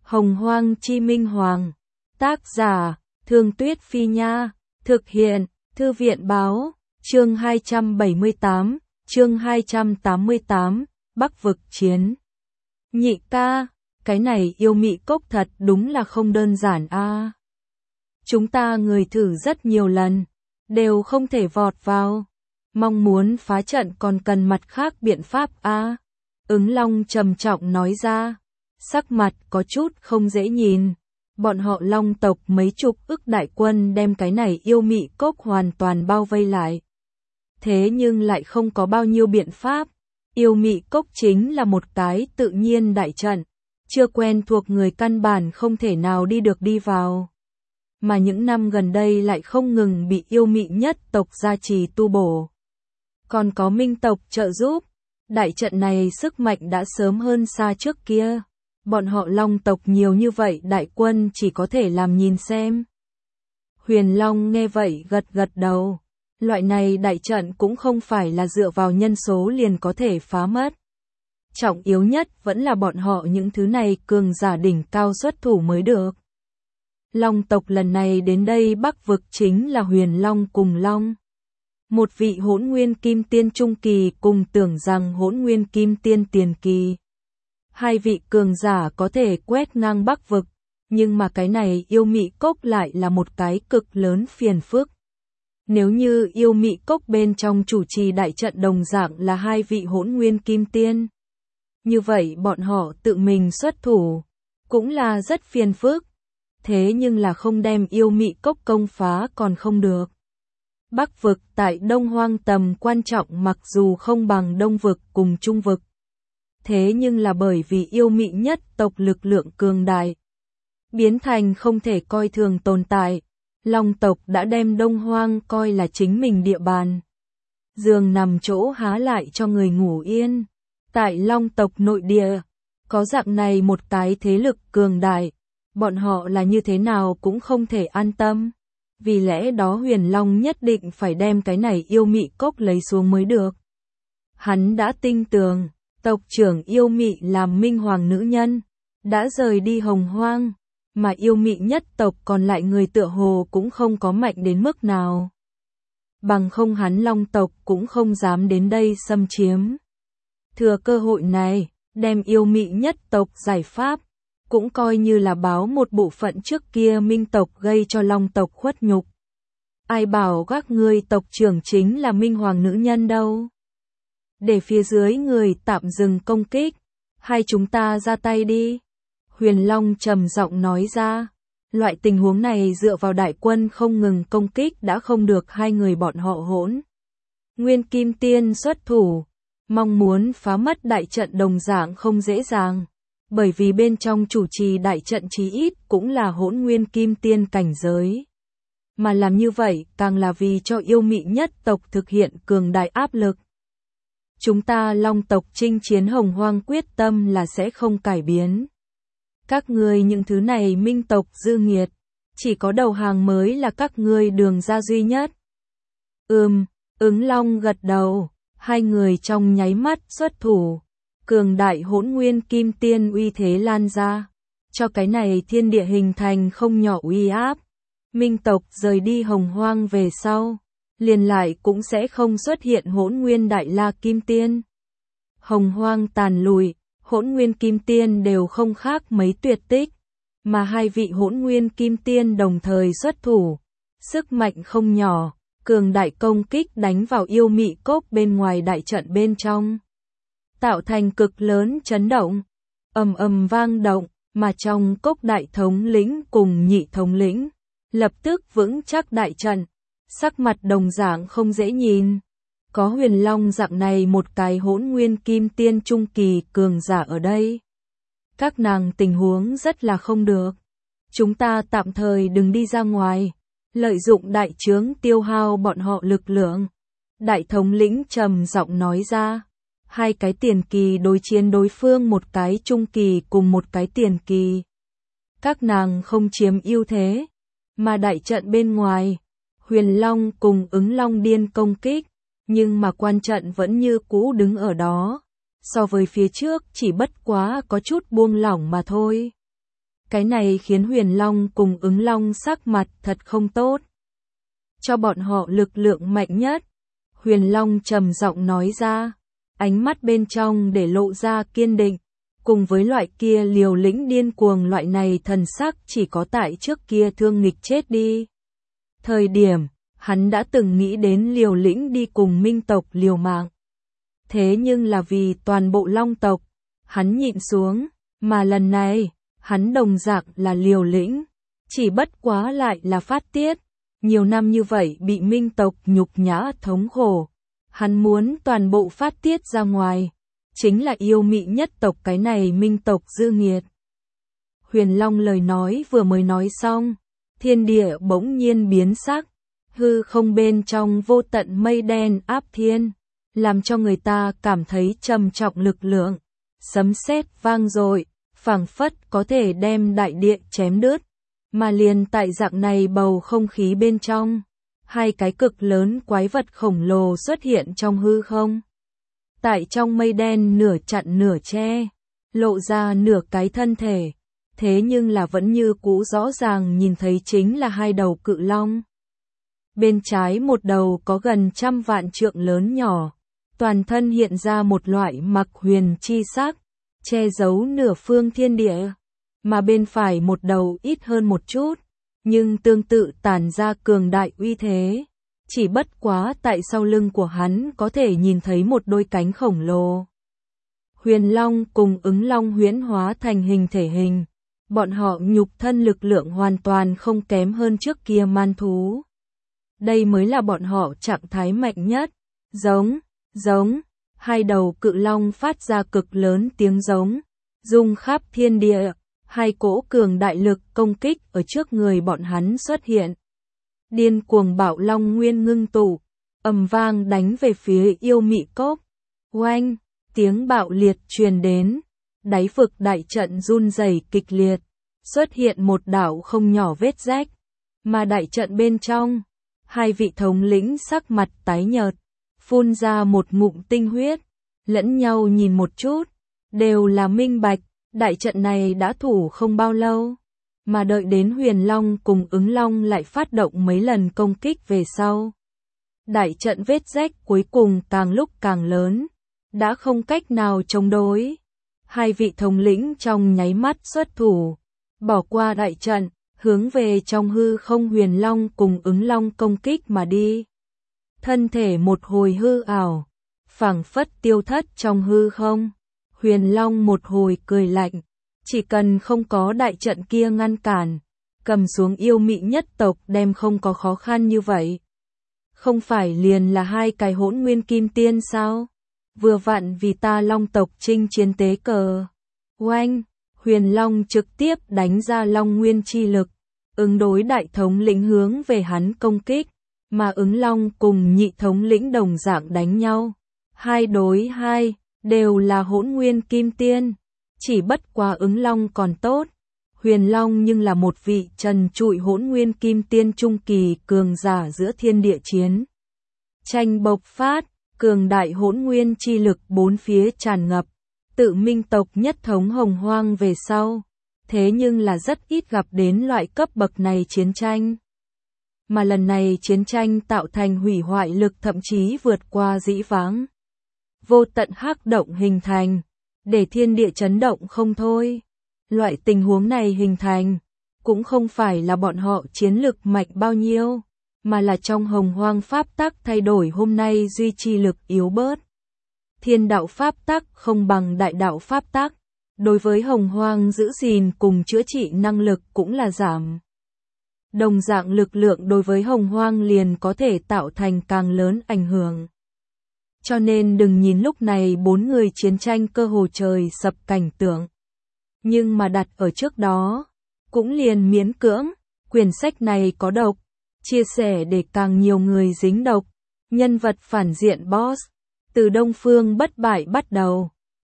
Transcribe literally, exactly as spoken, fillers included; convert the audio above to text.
Hồng Hoang Chi Minh Hoàng. Tác giả, Thương Tuyết Phi Nha. Thực hiện, Thư viện Báo. Chương hai trăm bảy mươi tám, chương hai trăm tám mươi tám, Bắc vực chiến. Nhị ca, cái này yêu mị cốc thật đúng là không đơn giản a. À. Chúng ta người thử rất nhiều lần, đều không thể vọt vào. Mong muốn phá trận còn cần mặt khác biện pháp a. À. Ứng Long trầm trọng nói ra, sắc mặt có chút không dễ nhìn. Bọn họ Long tộc mấy chục ức đại quân đem cái này yêu mị cốc hoàn toàn bao vây lại. Thế nhưng lại không có bao nhiêu biện pháp. Yêu mị cốc chính là một cái tự nhiên đại trận, chưa quen thuộc người căn bản không thể nào đi được đi vào. Mà những năm gần đây lại không ngừng bị yêu mị nhất tộc gia trì tu bổ. Còn có minh tộc trợ giúp, đại trận này sức mạnh đã sớm hơn xa trước kia. Bọn họ Long tộc nhiều như vậy đại quân chỉ có thể làm nhìn xem. Huyền Long nghe vậy gật gật đầu. Loại này đại trận cũng không phải là dựa vào nhân số liền có thể phá mất. Trọng yếu nhất vẫn là bọn họ những thứ này cường giả đỉnh cao xuất thủ mới được. Long tộc lần này đến đây Bắc vực chính là Huyền Long cùng Long. Một vị hỗn nguyên kim tiên trung kỳ cùng tưởng rằng hỗn nguyên kim tiên tiền kỳ. Hai vị cường giả có thể quét ngang Bắc vực, nhưng mà cái này yêu mị cốc lại là một cái cực lớn phiền phức. Nếu như yêu mị cốc bên trong chủ trì đại trận đồng dạng là hai vị hỗn nguyên kim tiên, như vậy bọn họ tự mình xuất thủ, cũng là rất phiền phức. Thế nhưng là không đem yêu mị cốc công phá còn không được. Bắc vực tại Đông Hoang tầm quan trọng mặc dù không bằng Đông vực cùng Trung vực. Thế nhưng là bởi vì yêu mị nhất tộc lực lượng cường đại, biến thành không thể coi thường tồn tại. Long tộc đã đem Đông Hoang coi là chính mình địa bàn. Giường nằm chỗ há lại cho người ngủ yên. Tại Long tộc nội địa, có dạng này một cái thế lực cường đại, bọn họ là như thế nào cũng không thể an tâm. Vì lẽ đó Huyền Long nhất định phải đem cái này yêu mị cốc lấy xuống mới được. Hắn đã tinh tường, tộc trưởng yêu mị làm minh hoàng nữ nhân, đã rời đi Hồng Hoang. Mà yêu mị nhất tộc còn lại người tựa hồ cũng không có mạnh đến mức nào. Bằng không hắn Long tộc cũng không dám đến đây xâm chiếm. Thừa cơ hội này, đem yêu mị nhất tộc giải pháp, cũng coi như là báo một bộ phận trước kia minh tộc gây cho Long tộc khuất nhục. Ai bảo các ngươi tộc trưởng chính là minh hoàng nữ nhân đâu. Để phía dưới người tạm dừng công kích, hay chúng ta ra tay đi. Huyền Long trầm giọng nói ra, loại tình huống này dựa vào đại quân không ngừng công kích đã không được hai người bọn họ hỗn. Nguyên Kim Tiên xuất thủ, mong muốn phá mất đại trận đồng dạng không dễ dàng, bởi vì bên trong chủ trì đại trận chí ít cũng là hỗn Nguyên Kim Tiên cảnh giới. Mà làm như vậy càng là vì cho yêu mị nhất tộc thực hiện cường đại áp lực. Chúng ta Long tộc chinh chiến Hồng Hoang quyết tâm là sẽ không cải biến. Các ngươi những thứ này minh tộc dư nghiệt, chỉ có đầu hàng mới là các ngươi đường ra duy nhất. Ừm, Ứng Long gật đầu, hai người trong nháy mắt xuất thủ, cường đại hỗn nguyên kim tiên uy thế lan ra, cho cái này thiên địa hình thành không nhỏ uy áp. Minh tộc rời đi Hồng Hoang về sau, liền lại cũng sẽ không xuất hiện hỗn nguyên đại la kim tiên. Hồng Hoang tàn lùi. Hỗn nguyên kim tiên đều không khác mấy tuyệt tích, mà hai vị hỗn nguyên kim tiên đồng thời xuất thủ, sức mạnh không nhỏ, cường đại công kích đánh vào yêu mị cốc bên ngoài đại trận bên trong, tạo thành cực lớn chấn động, ầm ầm vang động, mà trong cốc đại thống lĩnh cùng nhị thống lĩnh, lập tức vững chắc đại trận, sắc mặt đồng dạng không dễ nhìn. Có Huyền Long dạng này một cái hỗn nguyên kim tiên trung kỳ cường giả ở đây. Các nàng tình huống rất là không được. Chúng ta tạm thời đừng đi ra ngoài, lợi dụng đại trướng tiêu hao bọn họ lực lượng. Đại thống lĩnh trầm giọng nói ra, hai cái tiền kỳ đối chiến đối phương một cái trung kỳ cùng một cái tiền kỳ. Các nàng không chiếm ưu thế, mà đại trận bên ngoài, Huyền Long cùng Ứng Long điên công kích. Nhưng mà quan trận vẫn như cũ đứng ở đó, so với phía trước chỉ bất quá có chút buông lỏng mà thôi. Cái này khiến Huyền Long cùng Ứng Long sắc mặt thật không tốt. Cho bọn họ lực lượng mạnh nhất. Huyền Long trầm giọng nói ra, ánh mắt bên trong để lộ ra kiên định. Cùng với loại kia liều lĩnh điên cuồng, loại này thần sắc chỉ có tại trước kia Thương Nghịch chết đi thời điểm, hắn đã từng nghĩ đến liều lĩnh đi cùng Minh tộc liều mạng. Thế nhưng là vì toàn bộ Long tộc, hắn nhịn xuống, mà lần này, hắn đồng dạng là liều lĩnh, chỉ bất quá lại là phát tiết. Nhiều năm như vậy bị Minh tộc nhục nhã thống khổ, hắn muốn toàn bộ phát tiết ra ngoài, chính là yêu mị nhất tộc cái này Minh tộc dư nghiệt. Huyền Long lời nói vừa mới nói xong, thiên địa bỗng nhiên biến sắc, hư không bên trong vô tận mây đen áp thiên, làm cho người ta cảm thấy trầm trọng lực lượng, sấm sét vang dội, phảng phất có thể đem đại địa chém đứt, mà liền tại dạng này bầu không khí bên trong, hai cái cực lớn quái vật khổng lồ xuất hiện trong hư không. Tại trong mây đen nửa chặn nửa che, lộ ra nửa cái thân thể, thế nhưng là vẫn như cũ rõ ràng nhìn thấy chính là hai đầu cự long. Bên trái một đầu có gần trăm vạn trượng lớn nhỏ, toàn thân hiện ra một loại mặc huyền chi sắc, che giấu nửa phương thiên địa, mà bên phải một đầu ít hơn một chút, nhưng tương tự tản ra cường đại uy thế. Chỉ bất quá tại sau lưng của hắn có thể nhìn thấy một đôi cánh khổng lồ. Huyền Long cùng Ứng Long huyễn hóa thành hình thể hình, bọn họ nhục thân lực lượng hoàn toàn không kém hơn trước kia man thú. Đây mới là bọn họ trạng thái mạnh nhất. Giống, giống, hai đầu cự long phát ra cực lớn tiếng giống, rung khắp thiên địa, hai cỗ cường đại lực công kích ở trước người bọn hắn xuất hiện. Điên cuồng bạo long nguyên ngưng tụ, ầm vang đánh về phía yêu mị cốc. Oanh, tiếng bạo liệt truyền đến, đáy vực đại trận run rẩy kịch liệt, xuất hiện một đạo không nhỏ vết rách, mà đại trận bên trong, hai vị thống lĩnh sắc mặt tái nhợt, phun ra một ngụm tinh huyết, lẫn nhau nhìn một chút, đều là minh bạch, đại trận này đã thủ không bao lâu. Mà đợi đến Huyền Long cùng Ứng Long lại phát động mấy lần công kích về sau. Đại trận vết rách cuối cùng càng lúc càng lớn, đã không cách nào chống đối. Hai vị thống lĩnh trong nháy mắt xuất thủ, bỏ qua đại trận, hướng về trong hư không Huyền Long cùng Ứng Long công kích mà đi. Thân thể một hồi hư ảo, phảng phất tiêu thất trong hư không. Huyền Long một hồi cười lạnh. Chỉ cần không có đại trận kia ngăn cản, cầm xuống yêu mị nhất tộc đem không có khó khăn như vậy. Không phải liền là hai cái hỗn nguyên kim tiên sao? Vừa vặn vì ta long tộc chinh chiến tế cờ. Oanh, Huyền Long trực tiếp đánh ra long nguyên chi lực, ứng đối đại thống lĩnh hướng về hắn công kích, mà Ứng Long cùng nhị thống lĩnh đồng dạng đánh nhau. Hai đối hai, đều là hỗn nguyên kim tiên. Chỉ bất quá Ứng Long còn tốt, Huyền Long nhưng là một vị trần trụi hỗn nguyên kim tiên trung kỳ cường giả giữa thiên địa chiến. Tranh bộc phát, cường đại hỗn nguyên chi lực bốn phía tràn ngập, tự Minh tộc nhất thống hồng hoang về sau, thế nhưng là rất ít gặp đến loại cấp bậc này chiến tranh. Mà lần này chiến tranh tạo thành hủy hoại lực thậm chí vượt qua dĩ vãng. Vô tận hắc động hình thành, để thiên địa chấn động không thôi. Loại tình huống này hình thành, cũng không phải là bọn họ chiến lực mạnh bao nhiêu, mà là trong hồng hoang pháp tắc thay đổi hôm nay duy trì lực yếu bớt. Thiên đạo pháp tắc không bằng đại đạo pháp tắc, đối với hồng hoang giữ gìn cùng chữa trị năng lực cũng là giảm. Đồng dạng lực lượng đối với hồng hoang liền có thể tạo thành càng lớn ảnh hưởng. Cho nên đừng nhìn lúc này bốn người chiến tranh cơ hồ trời sập cảnh tượng. Nhưng mà đặt ở trước đó, cũng liền miễn cưỡng, quyển sách này có độc, chia sẻ để càng nhiều người dính độc. Nhân vật phản diện boss, từ Đông Phương bất bại bắt đầu,